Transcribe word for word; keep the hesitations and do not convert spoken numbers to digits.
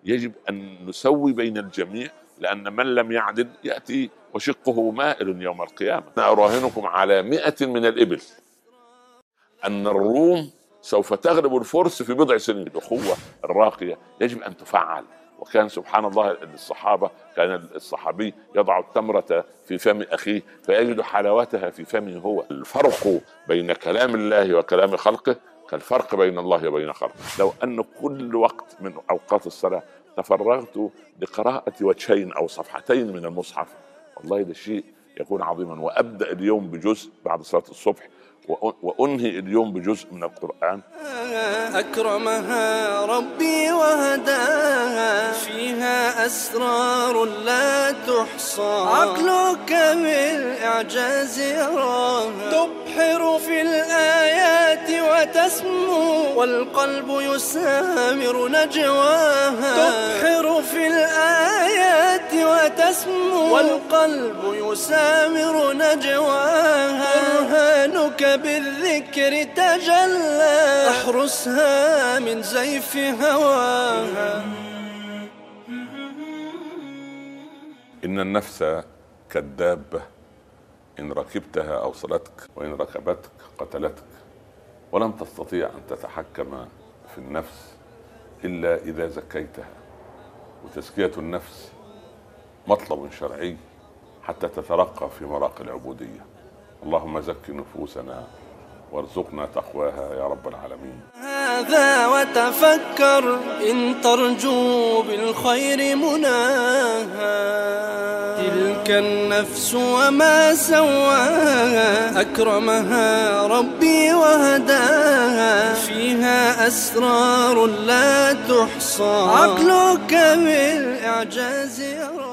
يجب أن نسوي بين الجميع، لأن من لم يعدل يأتي وشقه مائل يوم القيامة. أنا أراهنكم على مئة من الإبل أن الروم سوف تغلب الفرس في بضع سنين. الأخوة الراقية يجب أن تفعل. وكان سبحان الله الصحابة، كان الصحابي يضع التمرة في فم أخيه فيجد حلاوتها في فمه هو. الفرق بين كلام الله وكلام خلقه كالفرق بين الله وبين خلقه. لو أن كل وقت من أوقات الصلاة تفرغت لقراءة وجهين أو صفحتين من المصحف، والله ده شيء يكون عظيما. وأبدأ اليوم بجزء بعد صلاة الصبح، وأنهي اليوم بجزء من القرآن. أكرمها ربي وهداها، فيها أسرار لا تحصى، عقلك بالإعجاز يراها، تبحر في الآيات وتسمو، والقلب يسامر نجواها، تبحر في الآيات وتسمو، والقلب يسامر نجواها، برهانك بالذكر تجلى، احرسها من زيف هواها. إن النفس كالدابة، إن ركبتها أوصلتك وإن ركبتك قتلتك، ولن تستطيع أن تتحكم في النفس إلا إذا زكيتها. وتزكية النفس مطلب شرعي حتى تترقى في مراقي العبودية. اللهم زك نفوسنا وارزقنا تقواها يا رب العالمين. هذا وتفكر إن ترجو بالخير مناها، تلك النفس وما سواها، أكرمها ربي وهداها، فيها أسرار لا تحصى، عقلك بالإعجاز يراها.